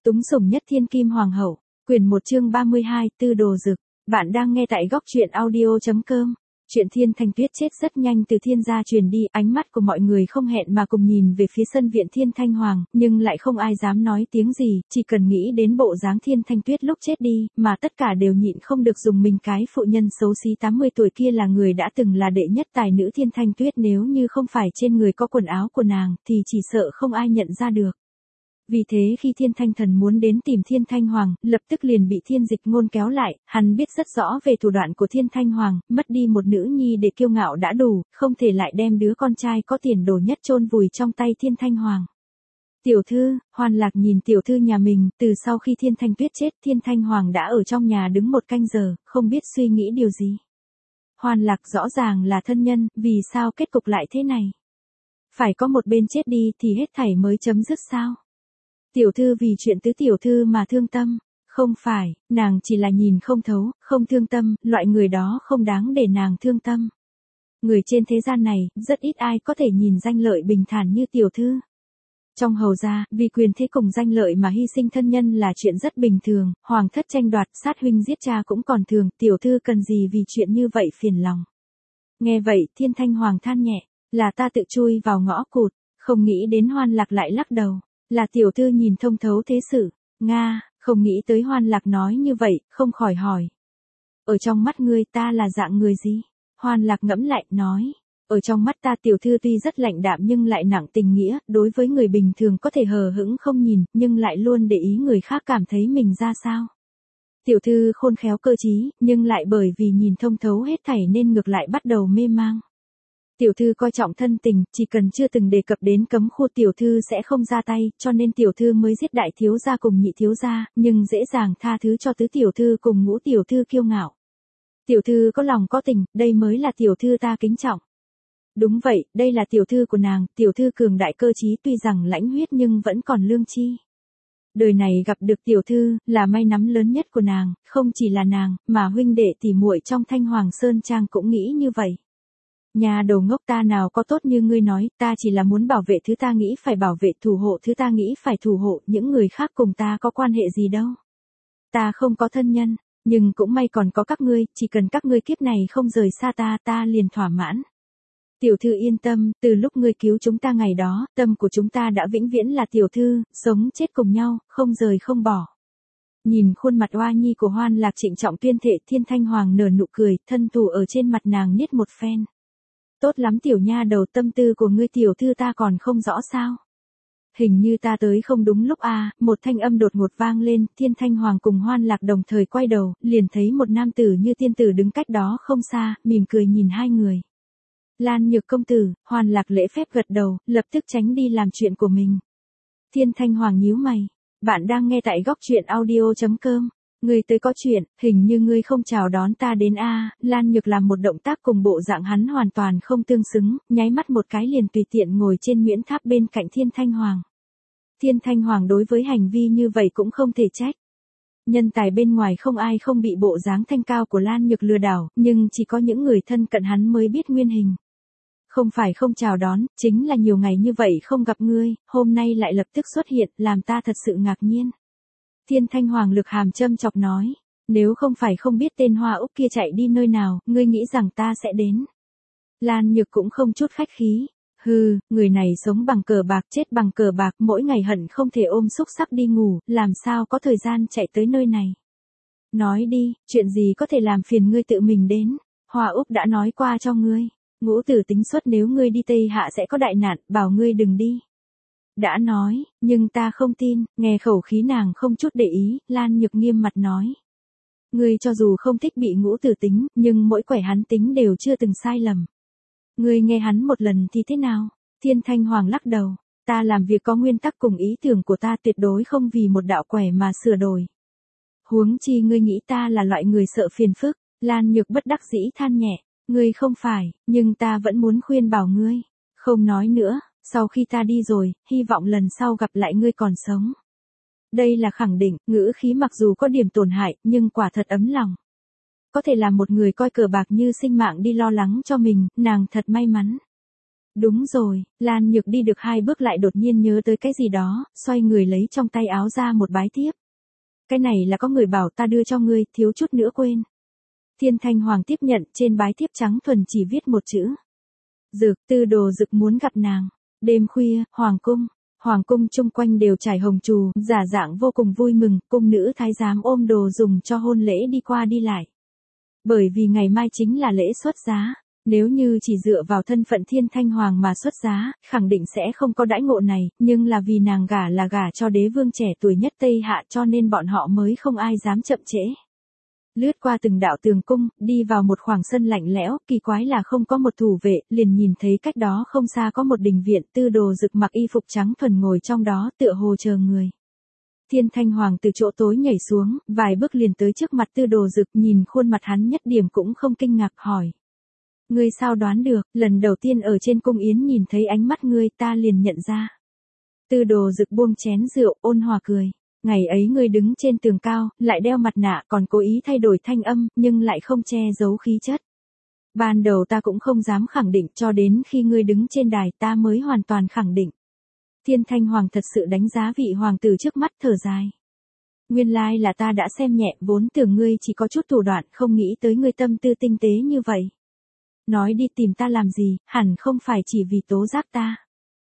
Túng sủng nhất thiên kim hoàng hậu, quyển 1 chương 32, Tư đồ dực. Bạn đang nghe tại góc truyện audio.com. Chuyện Thiên Thanh Tuyết chết rất nhanh từ Thiên gia truyền đi, ánh mắt của mọi người không hẹn mà cùng nhìn về phía sân viện Thiên Thanh Hoàng, nhưng lại không ai dám nói tiếng gì, chỉ cần nghĩ đến bộ dáng Thiên Thanh Tuyết lúc chết đi, mà tất cả đều nhịn không được dùng mình cái phụ nhân xấu xí 80 tuổi kia là người đã từng là đệ nhất tài nữ Thiên Thanh Tuyết, nếu như không phải trên người có quần áo của nàng, thì chỉ sợ không ai nhận ra được. Vì thế khi Thiên Thanh Thần muốn đến tìm Thiên Thanh Hoàng, lập tức liền bị Thiên Dịch Ngôn kéo lại, hắn biết rất rõ về thủ đoạn của Thiên Thanh Hoàng, mất đi một nữ nhi để kiêu ngạo đã đủ, không thể lại đem đứa con trai có tiền đồ nhất chôn vùi trong tay Thiên Thanh Hoàng. Tiểu thư, Hoan Lạc nhìn tiểu thư nhà mình, từ sau khi Thiên Thanh Tuyết chết, Thiên Thanh Hoàng đã ở trong nhà đứng 1 canh giờ, không biết suy nghĩ điều gì. Hoan Lạc rõ ràng là thân nhân, vì sao kết cục lại thế này? Phải có một bên chết đi thì hết thảy mới chấm dứt sao? Tiểu thư vì chuyện tứ tiểu thư mà thương tâm, không phải, nàng chỉ là nhìn không thấu, không thương tâm, loại người đó không đáng để nàng thương tâm. Người trên thế gian này, rất ít ai có thể nhìn danh lợi bình thản như tiểu thư. Trong hầu gia, vì quyền thế cùng danh lợi mà hy sinh thân nhân là chuyện rất bình thường, hoàng thất tranh đoạt, sát huynh giết cha cũng còn thường, tiểu thư cần gì vì chuyện như vậy phiền lòng. Nghe vậy, Thiên Thanh Hoàng than nhẹ, là ta tự chui vào ngõ cụt, không nghĩ đến Hoan Lạc lại lắc đầu. Là tiểu thư nhìn thông thấu thế sự, Nga, không nghĩ tới Hoan Lạc nói như vậy, không khỏi hỏi. Ở trong mắt ngươi ta là dạng người gì? Hoan Lạc ngẫm lại, nói. Ở trong mắt ta tiểu thư tuy rất lạnh đạm nhưng lại nặng tình nghĩa, đối với người bình thường có thể hờ hững không nhìn, nhưng lại luôn để ý người khác cảm thấy mình ra sao. Tiểu thư khôn khéo cơ trí, nhưng lại bởi vì nhìn thông thấu hết thảy nên ngược lại bắt đầu mê mang. Tiểu thư coi trọng thân tình, chỉ cần chưa từng đề cập đến cấm khu tiểu thư sẽ không ra tay, cho nên tiểu thư mới giết đại thiếu gia cùng nhị thiếu gia, nhưng dễ dàng tha thứ cho tứ tiểu thư cùng ngũ tiểu thư kiêu ngạo. Tiểu thư có lòng có tình, đây mới là tiểu thư ta kính trọng. Đúng vậy, đây là tiểu thư của nàng, tiểu thư cường đại cơ trí tuy rằng lãnh huyết nhưng vẫn còn lương chi. Đời này gặp được tiểu thư, là may mắn lớn nhất của nàng, không chỉ là nàng, mà huynh đệ tỷ muội trong Thanh Hoàng Sơn Trang cũng nghĩ như vậy. Nhà đầu ngốc, ta nào có tốt như ngươi nói, ta chỉ là muốn bảo vệ thứ ta nghĩ phải bảo vệ, thủ hộ thứ ta nghĩ phải thủ hộ, những người khác cùng ta có quan hệ gì đâu. Ta không có thân nhân, nhưng cũng may còn có các ngươi, chỉ cần các ngươi kiếp này không rời xa ta, ta liền thỏa mãn. Tiểu thư yên tâm, từ lúc ngươi cứu chúng ta ngày đó, tâm của chúng ta đã vĩnh viễn là tiểu thư, sống chết cùng nhau, không rời không bỏ. Nhìn khuôn mặt oa nhi của Hoan Lạc trịnh trọng tuyên thệ, Thiên Thanh Hoàng nở nụ cười, thân thủ ở trên mặt nàng niết một phen. Tốt lắm tiểu nha đầu, tâm tư của ngươi tiểu thư ta còn không rõ sao. Hình như ta tới không đúng lúc à, một thanh âm đột ngột vang lên, Thiên Thanh Hoàng cùng Hoan Lạc đồng thời quay đầu, liền thấy một nam tử như tiên tử đứng cách đó không xa, mỉm cười nhìn hai người. Lan Nhược công tử, Hoan Lạc lễ phép gật đầu, lập tức tránh đi làm chuyện của mình. Thiên Thanh Hoàng nhíu mày, bạn đang nghe tại góc truyện audio.com. Ngươi tới có chuyện, hình như ngươi không chào đón ta đến a. Lan Nhược làm một động tác cùng bộ dạng hắn hoàn toàn không tương xứng, nháy mắt một cái liền tùy tiện ngồi trên Nguyễn Tháp bên cạnh Thiên Thanh Hoàng. Thiên Thanh Hoàng đối với hành vi như vậy cũng không thể trách. Nhân tài bên ngoài không ai không bị bộ dáng thanh cao của Lan Nhược lừa đảo, nhưng chỉ có những người thân cận hắn mới biết nguyên hình. Không phải không chào đón, chính là nhiều ngày như vậy không gặp ngươi, hôm nay lại lập tức xuất hiện, làm ta thật sự ngạc nhiên. Thiên Thanh Hoàng lực hàm châm chọc nói, nếu không phải không biết tên Hoa Úc kia chạy đi nơi nào, ngươi nghĩ rằng ta sẽ đến. Lan Nhược cũng không chút khách khí, hừ, người này sống bằng cờ bạc chết bằng cờ bạc, mỗi ngày hận không thể ôm xúc sắc đi ngủ, làm sao có thời gian chạy tới nơi này. Nói đi, chuyện gì có thể làm phiền ngươi tự mình đến, Hoa Úc đã nói qua cho ngươi, ngũ tử tính xuất nếu ngươi đi Tây Hạ sẽ có đại nạn, bảo ngươi đừng đi. Đã nói, nhưng ta không tin, nghe khẩu khí nàng không chút để ý, Lan Nhược nghiêm mặt nói. Ngươi cho dù không thích bị ngũ tử tính, nhưng mỗi quẻ hắn tính đều chưa từng sai lầm. Ngươi nghe hắn một lần thì thế nào? Thiên Thanh Hoàng lắc đầu, ta làm việc có nguyên tắc cùng ý tưởng của ta tuyệt đối không vì một đạo quẻ mà sửa đổi. Huống chi ngươi nghĩ ta là loại người sợ phiền phức, Lan Nhược bất đắc dĩ than nhẹ, ngươi không phải, nhưng ta vẫn muốn khuyên bảo ngươi, không nói nữa. Sau khi ta đi rồi, hy vọng lần sau gặp lại ngươi còn sống. Đây là khẳng định, ngữ khí mặc dù có điểm tổn hại, nhưng quả thật ấm lòng. Có thể làm một người coi cờ bạc như sinh mạng đi lo lắng cho mình, nàng thật may mắn. Đúng rồi, Lan Nhược đi được 2 bước lại đột nhiên nhớ tới cái gì đó, xoay người lấy trong tay áo ra một bái thiếp. Cái này là có người bảo ta đưa cho ngươi, thiếu chút nữa quên. Thiên Thanh Hoàng tiếp nhận, trên bái thiếp trắng thuần chỉ viết một chữ. Dực, Tư Đồ Dực muốn gặp nàng. Đêm khuya, Hoàng cung chung quanh đều trải hồng trù, giả dạng vô cùng vui mừng, cung nữ thái giám ôm đồ dùng cho hôn lễ đi qua đi lại. Bởi vì ngày mai chính là lễ xuất giá, nếu như chỉ dựa vào thân phận Thiên Thanh Hoàng mà xuất giá, khẳng định sẽ không có đãi ngộ này, nhưng là vì nàng gả là gả cho đế vương trẻ tuổi nhất Tây Hạ cho nên bọn họ mới không ai dám chậm trễ. Lướt qua từng đạo tường cung, đi vào một khoảng sân lạnh lẽo, kỳ quái là không có một thủ vệ, liền nhìn thấy cách đó không xa có một đình viện, Tư Đồ Dực mặc y phục trắng thuần ngồi trong đó tựa hồ chờ người. Thiên Thanh Hoàng từ chỗ tối nhảy xuống, vài bước liền tới trước mặt Tư Đồ Dực, nhìn khuôn mặt hắn nhất điểm cũng không kinh ngạc hỏi. Ngươi sao đoán được, lần đầu tiên ở trên cung yến nhìn thấy ánh mắt ngươi ta liền nhận ra. Tư Đồ Dực buông chén rượu, ôn hòa cười. Ngày ấy ngươi đứng trên tường cao, lại đeo mặt nạ còn cố ý thay đổi thanh âm, nhưng lại không che giấu khí chất. Ban đầu ta cũng không dám khẳng định cho đến khi ngươi đứng trên đài ta mới hoàn toàn khẳng định. Thiên Thanh Hoàng thật sự đánh giá vị hoàng tử trước mắt thở dài. Nguyên lai là ta đã xem nhẹ, vốn tưởng ngươi chỉ có chút thủ đoạn, không nghĩ tới ngươi tâm tư tinh tế như vậy. Nói đi tìm ta làm gì, hẳn không phải chỉ vì tố giác ta.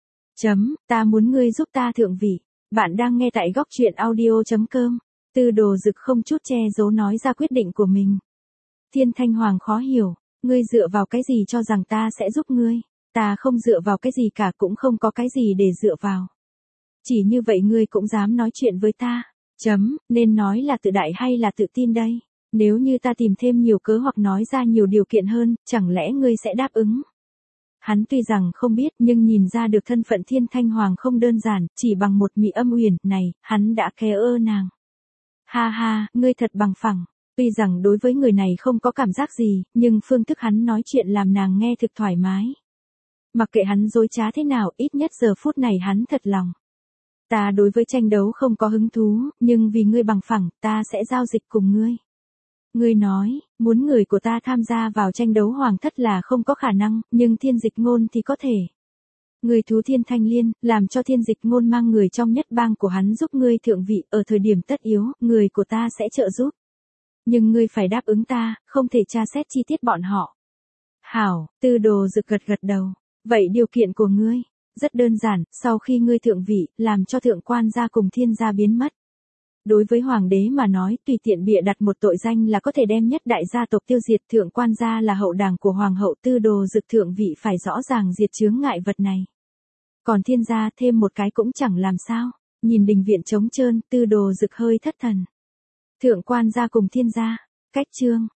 Ta muốn ngươi giúp ta thượng vị. Bạn đang nghe tại góc truyện audio.com. Tư Đồ Dực không chút che giấu nói ra quyết định của mình. Thiên Thanh Hoàng khó hiểu, ngươi dựa vào cái gì cho rằng ta sẽ giúp ngươi? Ta không dựa vào cái gì cả, cũng không có cái gì để dựa vào. Chỉ như vậy ngươi cũng dám nói chuyện với ta? Nên nói là tự đại hay là tự tin đây? Nếu như ta tìm thêm nhiều cớ hoặc nói ra nhiều điều kiện hơn, chẳng lẽ ngươi sẽ đáp ứng? Hắn tuy rằng không biết nhưng nhìn ra được thân phận Thiên Thanh Hoàng không đơn giản, chỉ bằng một mị âm uyển này, hắn đã ke ơ nàng. Ha ha, ngươi thật bằng phẳng. Tuy rằng đối với người này không có cảm giác gì, nhưng phương thức hắn nói chuyện làm nàng nghe thực thoải mái. Mặc kệ hắn dối trá thế nào, ít nhất giờ phút này hắn thật lòng. Ta đối với tranh đấu không có hứng thú, nhưng vì ngươi bằng phẳng, ta sẽ giao dịch cùng ngươi. Ngươi nói, muốn người của ta tham gia vào tranh đấu hoàng thất là không có khả năng, nhưng Thiên Dịch Ngôn thì có thể. Ngươi thú Thiên Thanh Liên, làm cho Thiên Dịch Ngôn mang người trong nhất bang của hắn giúp ngươi thượng vị, ở thời điểm tất yếu, người của ta sẽ trợ giúp. Nhưng ngươi phải đáp ứng ta, không thể tra xét chi tiết bọn họ. Hảo, Tư Đồ Dực gật gật đầu. Vậy điều kiện của ngươi, rất đơn giản, sau khi ngươi thượng vị, làm cho thượng quan gia cùng thiên gia biến mất. Đối với hoàng đế mà nói, tùy tiện bịa đặt một tội danh là có thể đem nhất đại gia tộc tiêu diệt, thượng quan gia là hậu đảng của hoàng hậu, Tư Đồ Dực thượng vị phải rõ ràng diệt chướng ngại vật này. Còn thiên gia thêm một cái cũng chẳng làm sao, nhìn đình viện trống trơn, Tư Đồ Dực hơi thất thần. Thượng quan gia cùng thiên gia, cách chương.